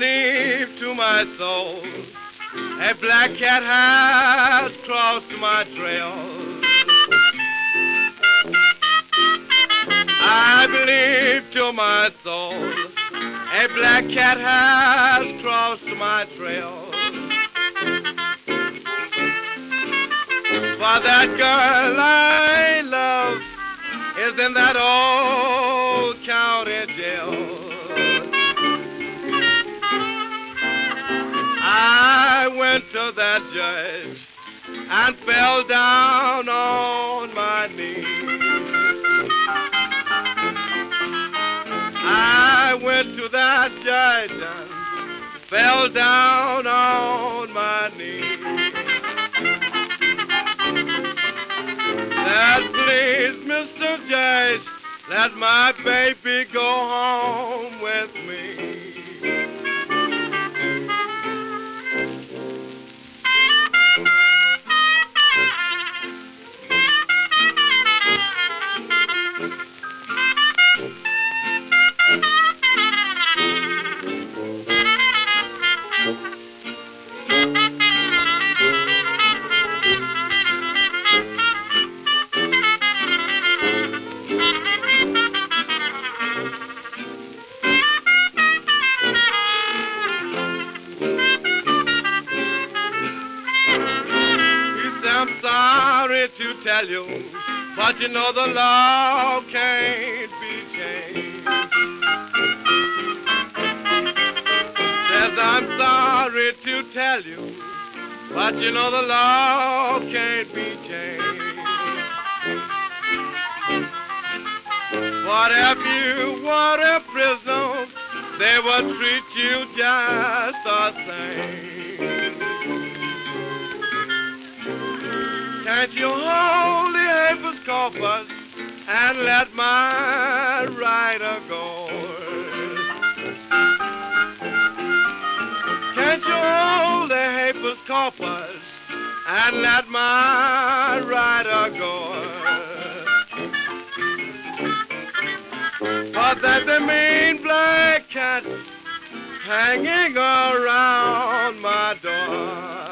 believe to my soul a black cat has crossed my trail. I believe to my soul a black cat has crossed my trail. For that girl I love is in that old county jail. I went to that judge and fell down on my knees. I went to that judge and fell down on my knees. That please, Mr. Judge, let my baby go home with me. I'm sorry to tell you, but you know the law can't be changed. Says I'm sorry to tell you, but you know the law can't be changed. But if you were a prisoner, they would treat you just the same. Can't you hold the habeas corpus and let my rider go? Can't you hold the habeas corpus and let my rider go? But that the mean black cat hanging around my door.